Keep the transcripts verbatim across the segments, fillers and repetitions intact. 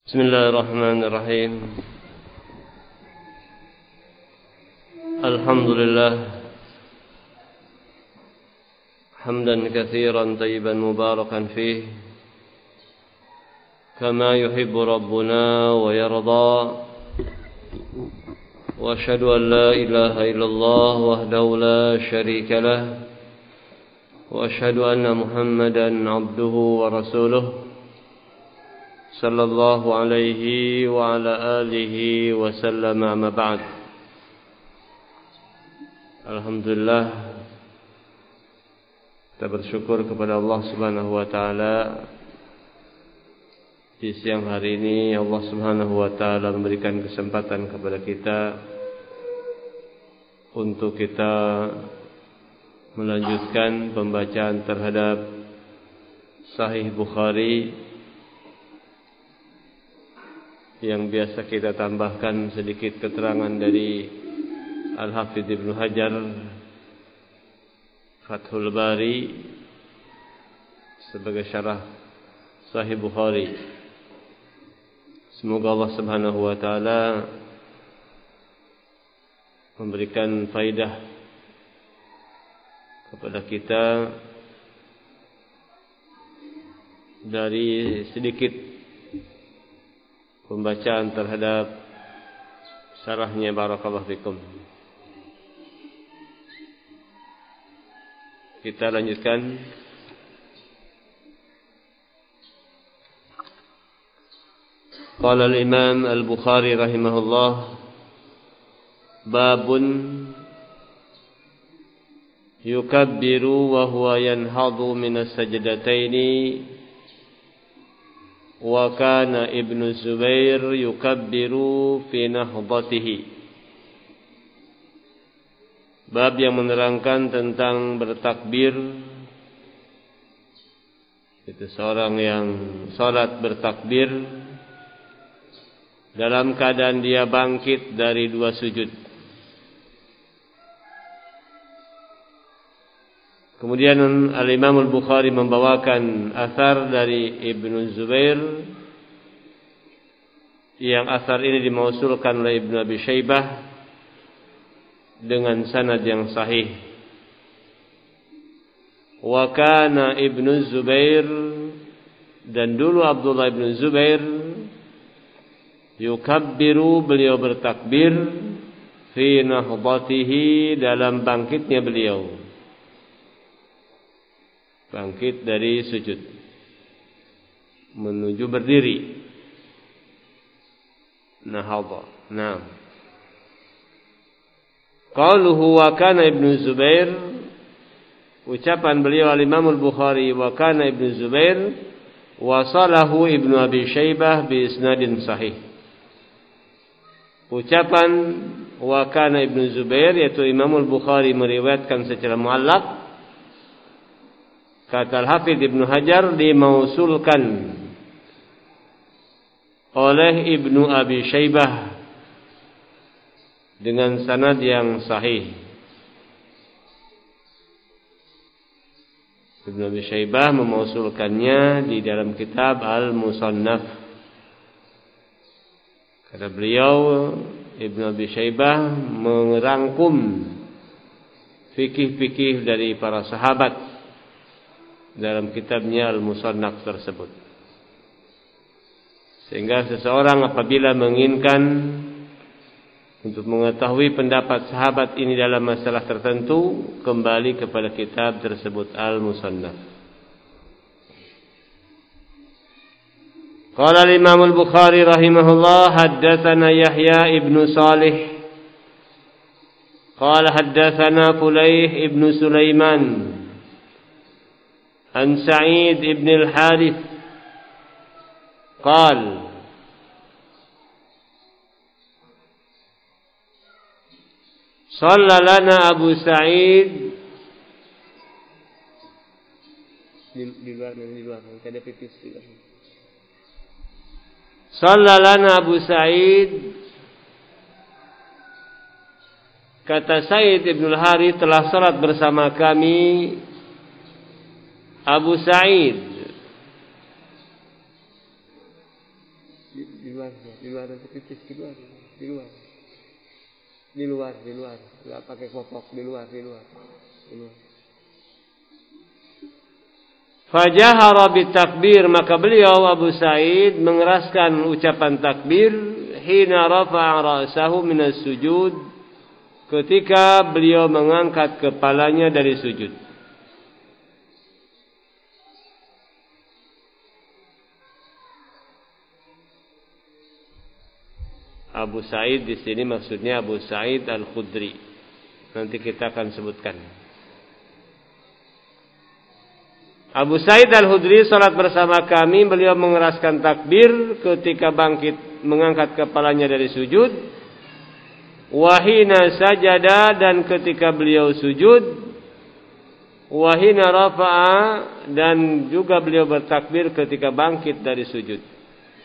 بسم الله الرحمن الرحيم. الحمد لله حمدا كثيرا طيبا مباركا فيه كما يحب ربنا ويرضى، وأشهد أن لا إله إلا الله وحده لا شريك له، وأشهد أن محمدا عبده ورسوله صلى الله عليه وعلى آله وسلم. أما بعد. Alhamdulillah, kita bersyukur kepada Allah Subhanahu wa taala. Di siang hari ini Allah Subhanahu wa taala memberikan kesempatan kepada kita untuk kita melanjutkan pembacaan terhadap Sahih Bukhari, yang biasa kita tambahkan sedikit keterangan dari Al-Hafidh Ibnu Hajar Fathul Bari sebagai syarah Sahih Bukhari. Semoga Allah Subhanahu wa taala memberikan faidah kepada kita dari sedikit pembacaan terhadap syarahnya. Barakallahu fikum. Kita lanjutkan. Qala al-Imam Al-Bukhari rahimahullah, babun yukabbiru wa huwa yanhadu min as-sajdataini, wa kana Ibnu Zubair yukabbiru fi nahdatihi. Bab yang menerangkan tentang bertakbir. Itu seorang yang salat bertakbir dalam keadaan dia bangkit dari dua sujud. Kemudian Al-Imam Al-Bukhari membawakan asar dari Ibnu Zubair, yang asar ini dimausulkan oleh Ibnu Abi Syaibah dengan sanad yang sahih. Wa kana Ibnu Zubair, dan dulu Abdullah Ibnu Zubair, yukabbiru, beliau bertakbir, fi nahdatihi, dalam bangkitnya beliau, bangkit dari sujud menuju berdiri. Nahadha. Naam. Qaluhu wa kana Ibnu Zubair, ucapan beliau al-Imam Al-Bukhari wa kana Ibnu Zubair, wasalahu Ibnu Abi Syaibah bi isnadin sahih. Ucapan wa kana Ibnu Zubair, yaitu Imam Al-Bukhari meriwayatkan secara muallaq. Kata Al-Hafidh Ibnu Hajar, dimausulkan oleh Ibnu Abi Syaibah dengan sanad yang sahih. Ibnu Abi Syaibah memausulkannya di dalam kitab Al-Musannaf. Kata beliau, Ibnu Abi Syaibah merangkum fikih-fikih dari para sahabat dalam kitabnya Al-Musannaf tersebut. Sehingga seseorang apabila menginginkan untuk mengetahui pendapat sahabat ini dalam masalah tertentu, kembali kepada kitab tersebut Al-Musannaf. Qala al-Imam Al-Bukhari rahimahullah, haddatsana Yahya ibnu Salih qala haddatsana Fulayh ibnu Sulaiman an Sa'id ibn al-Harith qal shalla lana Abu Sa'id di, di luar di luar ada pipis juga. Shalla lana Abu Sa'id, kata Sa'id ibn al-Harith, telah salat bersama kami Abu Sa'id Di, di luar, di luar tipis, di luar, di luar, di luar, di luar, nggak pakai popok, di luar, di luar, di luar. Fajahara bitakbir, maka beliau Abu Sa'id mengeraskan ucapan takbir hina rafa'a ra'sahu minas sujud, ketika beliau mengangkat kepalanya dari sujud. Abu Sa'id di sini maksudnya Abu Sa'id Al-Khudri. Nanti kita akan sebutkan. Abu Sa'id Al-Khudri salat bersama kami, beliau mengeraskan takbir ketika bangkit mengangkat kepalanya dari sujud. Wahina sajada, dan ketika beliau sujud. Wahina rafa'a, dan juga beliau bertakbir ketika bangkit dari sujud.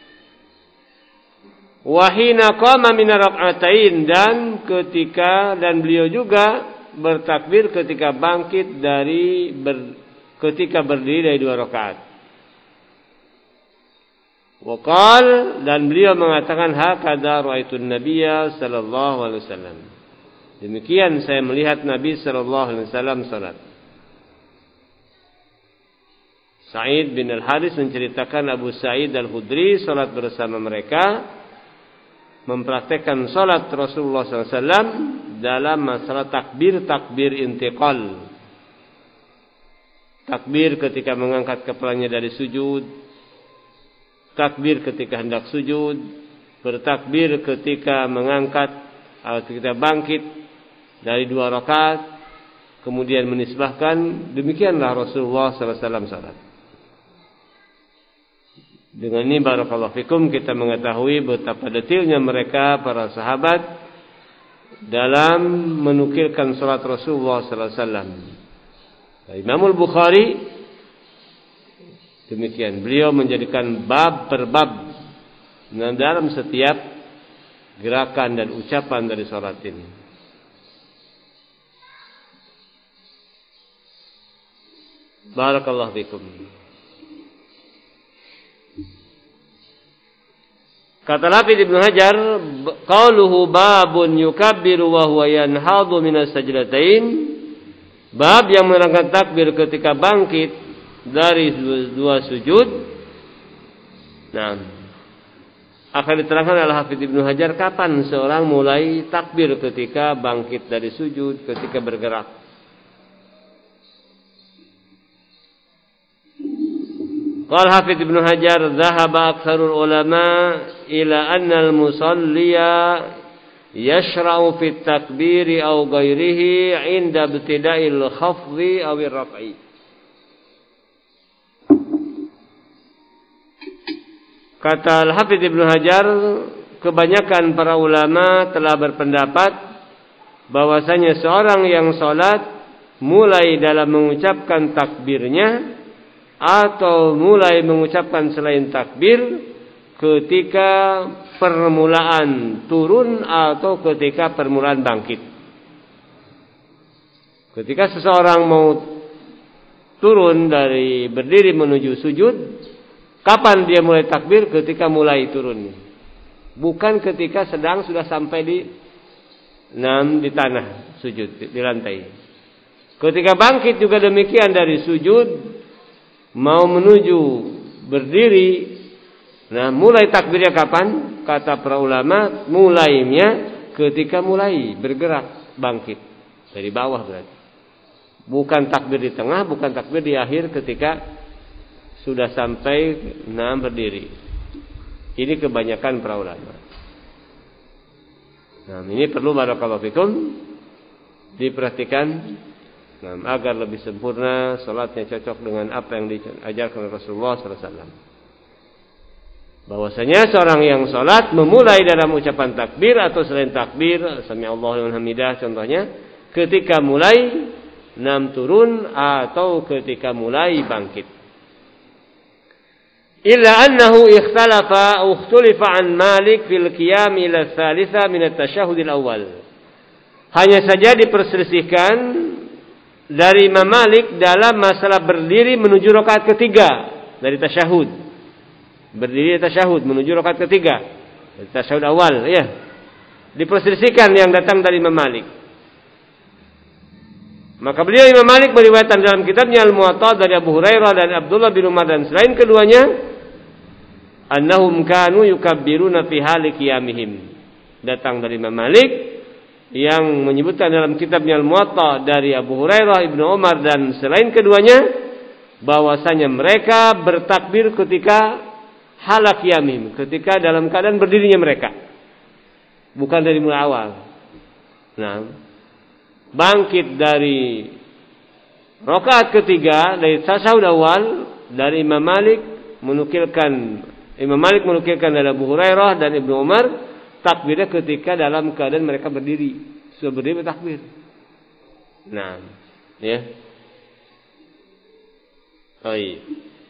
Wahina qama min rak'atain, dan ketika dan beliau juga bertakbir ketika bangkit dari ber, ketika berdiri dari dua rakaat. Waqal, dan beliau mengatakan hakadha ra'aitun nabiyya sallallahu alaihi wasallam. Demikian saya melihat Nabi sallallahu alaihi wasallam salat. Sa'id bin Al-Haris menceritakan Abu Sa'id Al-Khudri salat bersama mereka, mempraktekkan salat Rasulullah sallallahu alaihi wasallam dalam masalah takbir-takbir intiqal. Takbir ketika mengangkat kepalanya dari sujud, takbir ketika hendak sujud, bertakbir ketika mengangkat atau ketika bangkit dari dua rakaat, kemudian menisbahkan. Demikianlah Rasulullah sallallahu alaihi wasallam salat. Dengan ini barakallahu fikum kita mengetahui betapa detailnya mereka para sahabat dalam menukilkan salat Rasulullah sallallahu alaihi wasallam. Imam Al-Bukhari demikian, beliau menjadikan bab per bab dalam setiap gerakan dan ucapan dari salat ini. Barakallahu fikum. Kata Hafidz Ibnu Hajar, qauluhu babun yukabbiru wa huwa yanhadu minas sajdatain, bab yang menerangkan takbir ketika bangkit dari dua sujud. Nah, akan diterangkan oleh Hafidz Ibnu Hajar kapan seorang mulai takbir ketika bangkit dari sujud, ketika bergerak. Qala Hafidz Ibnu Hajar, dhahaba aktsarul ulama ila anna al-musalliya yashra'u fi at-takbiri aw ghairihi 'inda ibtida'il khafdi aw ar-raf'i. Kata Hafidz Ibnu Hajar, kebanyakan para ulama telah berpendapat bahwasanya seorang yang salat mulai dalam mengucapkan takbirnya atau mulai mengucapkan selain takbir ketika permulaan turun atau ketika permulaan bangkit. Ketika seseorang mau turun dari berdiri menuju sujud, kapan dia mulai takbir? Ketika mulai turun, bukan ketika sedang sudah sampai di enam di tanah sujud, di lantai. Ketika bangkit juga demikian, dari sujud mau menuju berdiri. Nah, mulai takbirnya kapan? Kata para ulama, mulainya ketika mulai bergerak bangkit dari bawah berarti. Bukan takbir di tengah, bukan takbir di akhir ketika sudah sampai nah berdiri. Ini kebanyakan para ulama. Nah, ini perlu barakallahu fikum diperhatikan. Nah, agar lebih sempurna salatnya cocok dengan apa yang diajarkan oleh Rasulullah sallallahu alaihi wasallam. Bahwasanya seorang yang salat memulai dalam ucapan takbir atau selain takbir, sami Allahu liman hamidah contohnya, ketika mulai nam turun atau ketika mulai bangkit. Illa annahu ikhtalafa ukhtulifa an Malik fil qiyam ila tsalitsa min at-tasyahhud al-awwal. Hanya saja diperselisihkan dari Imam Malik dalam masalah berdiri menuju rakaat ketiga dari tasyahud. berdiri tasyahud menuju rakaat ketiga, tasyahud awal, ya. Diperselisihkan yang datang dari Imam Malik. Maka beliau Imam Malik meriwayatkan dalam kitabnya Al-Muwatta dari Abu Hurairah dan Abdullah bin Umar dan selain keduanya, annahum kanu yukabbiruna fi hali qiyamihim. Datang dari Imam Malik yang menyebutkan dalam kitabnya Al-Muwatta dari Abu Hurairah, Ibnu Umar dan selain keduanya, bahwasanya mereka bertakbir ketika hala qiyamihim, ketika dalam keadaan berdirinya mereka. Bukan dari mulai awal. Nah, bangkit dari rakaat ketiga dari tasyahud awal dari Imam Malik menukilkan Imam Malik menukilkan dari Abu Hurairah dan Ibnu Umar, takbirnya ketika dalam keadaan mereka berdiri, sudah berdiri bertakbir. Nah, ya. Baik.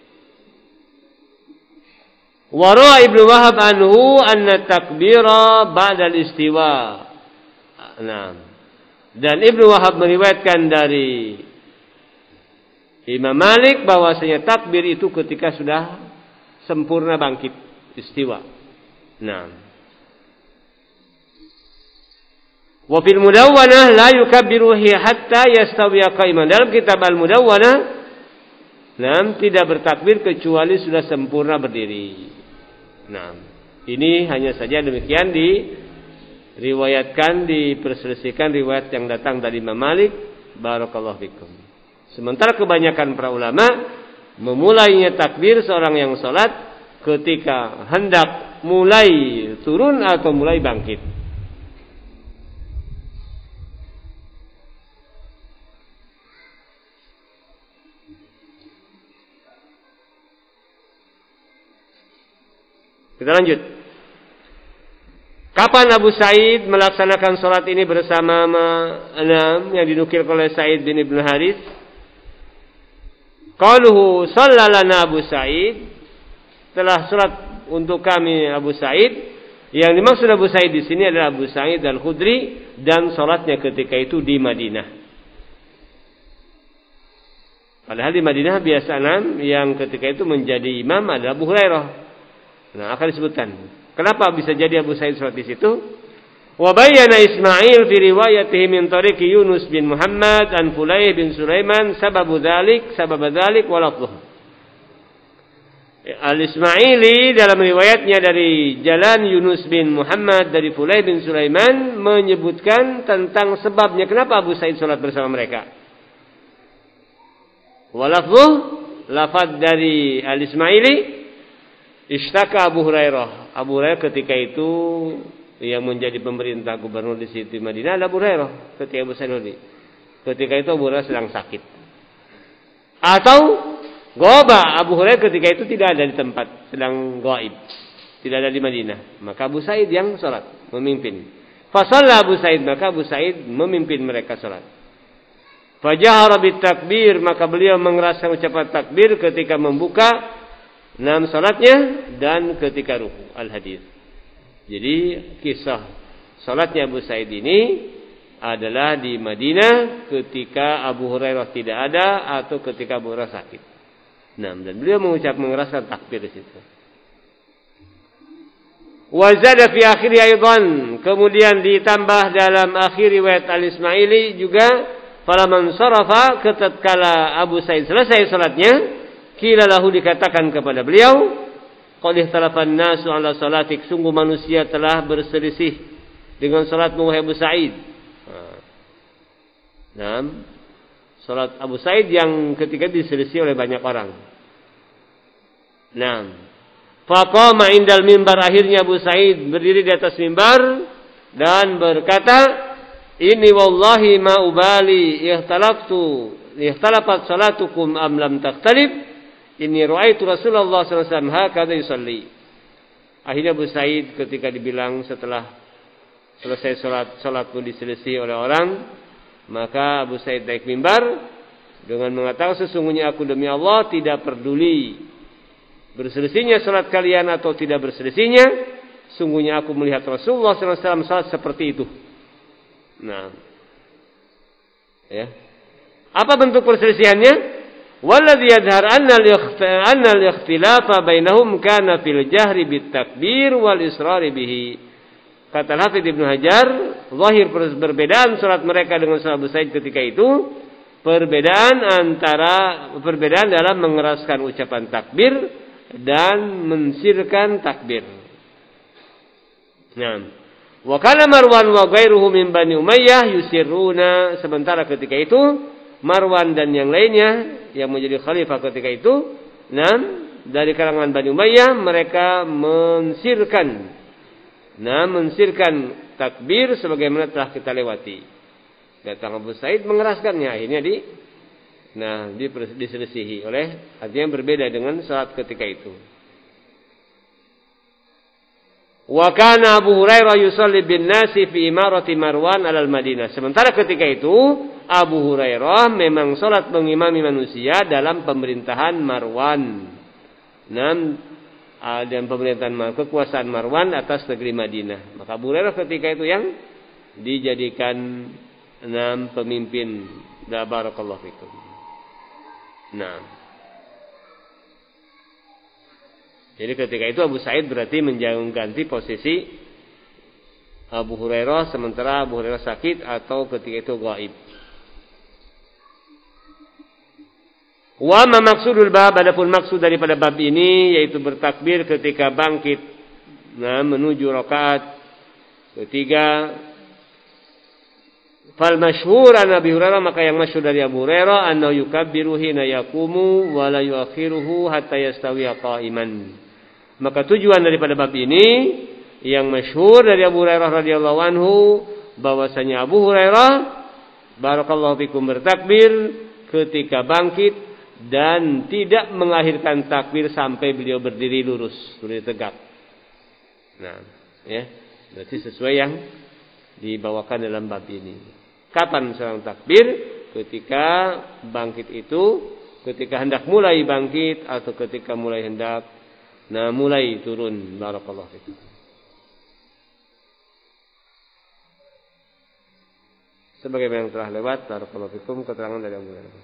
Wara Ibnu Wahab anhu anna takbira ba'da al-istiwa. Nah. Dan Ibnu Wahab meriwayatkan dari Imam Malik bahwasanya takbir itu ketika sudah sempurna bangkit, istiwa. Nah. Wa fil Mudawwanah la yukabbiru hatta yastawiya qa'iman. Dalam kitab Al-Mudawwanah, nah, tidak bertakbir kecuali sudah sempurna berdiri. Nah, ini hanya saja demikian diriwayatkan, diperselisihkan riwayat yang datang dari Imam Malik. Barakallahu fikum. Sementara kebanyakan para ulama memulainya takbir seorang yang salat ketika hendak mulai turun atau mulai bangkit. Kita lanjut. Kapan Abu Sa'id melaksanakan salat ini bersama enam yang dinukil oleh Sa'id bin Ibn Haris? Qaluhu sallalana Abu Sa'id, telah salat untuk kami Abu Sa'id. Yang dimaksud Abu Sa'id di sini adalah Abu Sa'id Al-Khudri dan salatnya ketika itu di Madinah. Padahal di Madinah biasa enam yang ketika itu menjadi imam adalah Abu Hurairah. Nah, akan disebutkan kenapa bisa jadi Abu Sa'id salat di situ. Wa bayyana Ismail fi riwayatihi min tariqi Yunus bin Muhammad an Fulayh bin Sulaiman sababu dzalik, sabab dzalik wa lafdhuh. Al-Ismaili dalam riwayatnya dari jalan Yunus bin Muhammad dari Fulayh bin Sulaiman menyebutkan tentang sebabnya kenapa Abu Sa'id salat bersama mereka. Wa lafdhuh, lafaz dari Al-Ismaili, Ishtaka Abu Hurairah. Abu Hurairah ketika itu yang menjadi pemerintah gubernur di situ Madinah adalah Abu Hurairah ketika Abu Sa'id. Ketika itu Abu Hurairah sedang sakit. Atau ghaba, Abu Hurairah ketika itu tidak ada di tempat, sedang ghaib. Tidak ada di Madinah. Maka Abu Sa'id yang salat, memimpin. Fa shalla Abu Sa'id, maka Abu Sa'id memimpin mereka salat. Fajahara bit takbir, maka beliau mengeraskan ucapan takbir ketika membuka enam salatnya dan ketika ruku. Al-hadis. Jadi kisah salatnya Abu Sa'id ini adalah di Madinah ketika Abu Hurairah tidak ada atau ketika Abu Hurairah sakit. Nah, dan beliau mengucap mengeraskan takbir di situ. Wa zada fi akhir aidan, kemudian ditambah dalam akhir riwayat Al-Ismaili juga, falaman sarafa, tatkala Abu Sa'id selesai salatnya, qila lahu, dikatakan kepada beliau, qad ihtalafan nasu ala salatik, sungguh manusia telah berselisih dengan salatmu wahai Abu Sa'id. Nah, salat Abu Sa'id yang ketika diselisih oleh banyak orang. Nah, faqama indal mimbar, akhirnya Abu Sa'id berdiri di atas mimbar dan berkata, inni wallahi ma ubali ihtalaftu ihtalafat salatukum am lam takhtalif, inni ra'aitu Rasulullah sallallahu alaihi wasallam hakadha yusalli. Akhirnya Abu Sa'id ketika dibilang setelah selesai salat, salatmu diselisih oleh orang, maka Abu Sa'id naik mimbar dengan mengatakan, sesungguhnya aku demi Allah tidak peduli berselisihnya salat kalian atau tidak berselisihnya, sungguhnya aku melihat Rasulullah sallallahu alaihi wasallam salat seperti itu. Nah, ya. Apa bentuk perselisihannya? Walladhi yadhhar anna al-ikhtilafa bainahum kana fil jahri bit takbir wal israri bihi. Kata Hafidz Ibnu Hajar, zahir perbedaan salat mereka dengan salat Abu Sa'id ketika itu, perbedaan antara perbedaan dalam mengeraskan ucapan takbir dan mensirkan takbir. Nah, wa kana Marwan wa ghairuhu min Bani Umayyah yusirruna, sementara ketika itu Marwan dan yang lainnya yang menjadi khalifah ketika itu, nah, dari kalangan Bani Umayyah mereka mensirkan, nah, mensirkan takbir sebagaimana telah kita lewati. Datang Abu Sa'id mengeraskannya, akhirnya di, nah, diselisihi oleh, artinya berbeda dengan saat ketika itu. Wa kana Abu Hurairah yusalli bin nasi fi imarati Marwan alal Madinah. Sementara ketika itu Abu Hurairah memang salat mengimami manusia dalam pemerintahan Marwan. Dan dan pemerintahan kekuasaan Marwan atas negeri Madinah. Maka Abu Hurairah ketika itu yang dijadikan enam pemimpin. La barakallahu fikum. Nah. Jadi ketika itu Abu Sa'id berarti mengganti posisi Abu Hurairah sementara Abu Hurairah sakit atau ketika itu gaib. Wa ma maksudul bab, adapun maksud daripada bab ini yaitu bertakbir ketika bangkit, nah, menuju rakaat ketiga. Fal masyhur an Abi Hurairah, maka yang masyhur dari Abu Hurairah annahu yukabbiru hina yaqumu wa la yuakhiruhu hatta yastawiya qa'iman. Maka tujuan daripada bab ini yang masyhur dari Abu Hurairah radhiyallahu anhu bahwasanya Abu Hurairah barakallahu fikum bertakbir ketika bangkit dan tidak mengakhirkan takbir sampai beliau berdiri lurus, berdiri tegak. Nah, ya, berarti sesuai yang dibawakan dalam bab ini. Kapan seorang takbir? Ketika bangkit itu, ketika hendak mulai bangkit atau ketika mulai hendak, nah, mulai turun. Barakallahu fikum. Sebagaimana yang telah lewat, barakallahu fikum, keterangan dari Abu Hurairah.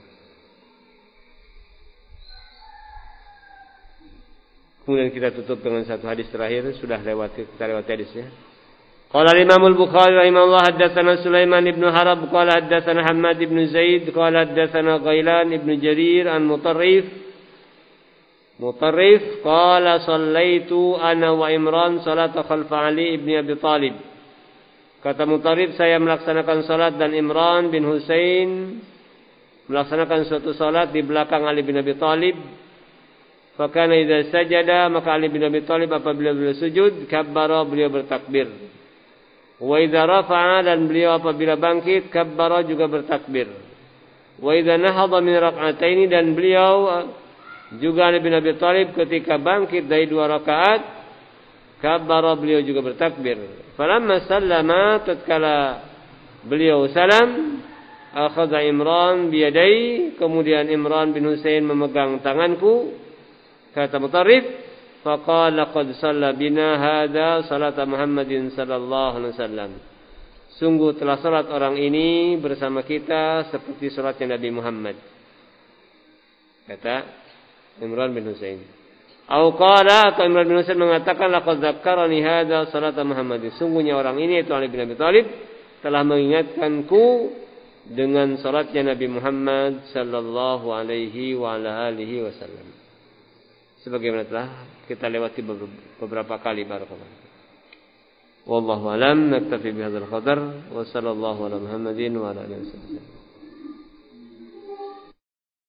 Kemudian kita tutup dengan satu hadis terakhir, sudah lewat, kita lewat hadisnya. Qala Imam Al-Bukhari rahimahullah haddatsana Sulaiman ibn Harb qala haddatsana Hammad ibn Zaid qala haddatsana Ghailan ibn Jarir an Mutarrif Mutarrif qala sallaitu ana wa Imran salata khalfa Ali ibn Abi Talib. Kata Mutarrif, saya melaksanakan salat dan Imran bin Husain melaksanakan suatu salat di belakang Ali bin Abi Talib. Fakana idza sajada, maka Ali bin Abi Talib apabila beliau sujud, kabbara, beliau bertakbir. Wa idza rafa'a, dan beliau apabila bangkit, kabbara, juga bertakbir. Wa idza nahadha min rak'ataini, dan beliau juga Ali bin Abi Talib ketika bangkit dari dua rakaat, kabbara, beliau juga bertakbir. Falamma sallama, tatkala beliau salam, akhadha Imran biyadai, kemudian Imran bin Husain memegang tanganku. Kata Mutarrif, faqala qad shalla bina hadza salata Muhammadin sallallahu alaihi wasallam. Sungguh telah salat orang ini bersama kita seperti salatnya Nabi Muhammad. Kata Imran bin Husain. Au qala, atau Imran bin Husain mengatakan laqad dzakkarani hadza salata Muhammadin. Sungguhnya orang ini, yaitu Ali bin Abi Thalib, telah mengingatkanku dengan salatnya Nabi Muhammad sallallahu alaihi wa ala alihi wasallam. Sebagaimana telah kita lewati beberapa kali. Barakallahu. Wallahu a'lam, naktafi bihadzal qadar wa sallallahu ala Muhammadin wa ala alihi wasallam.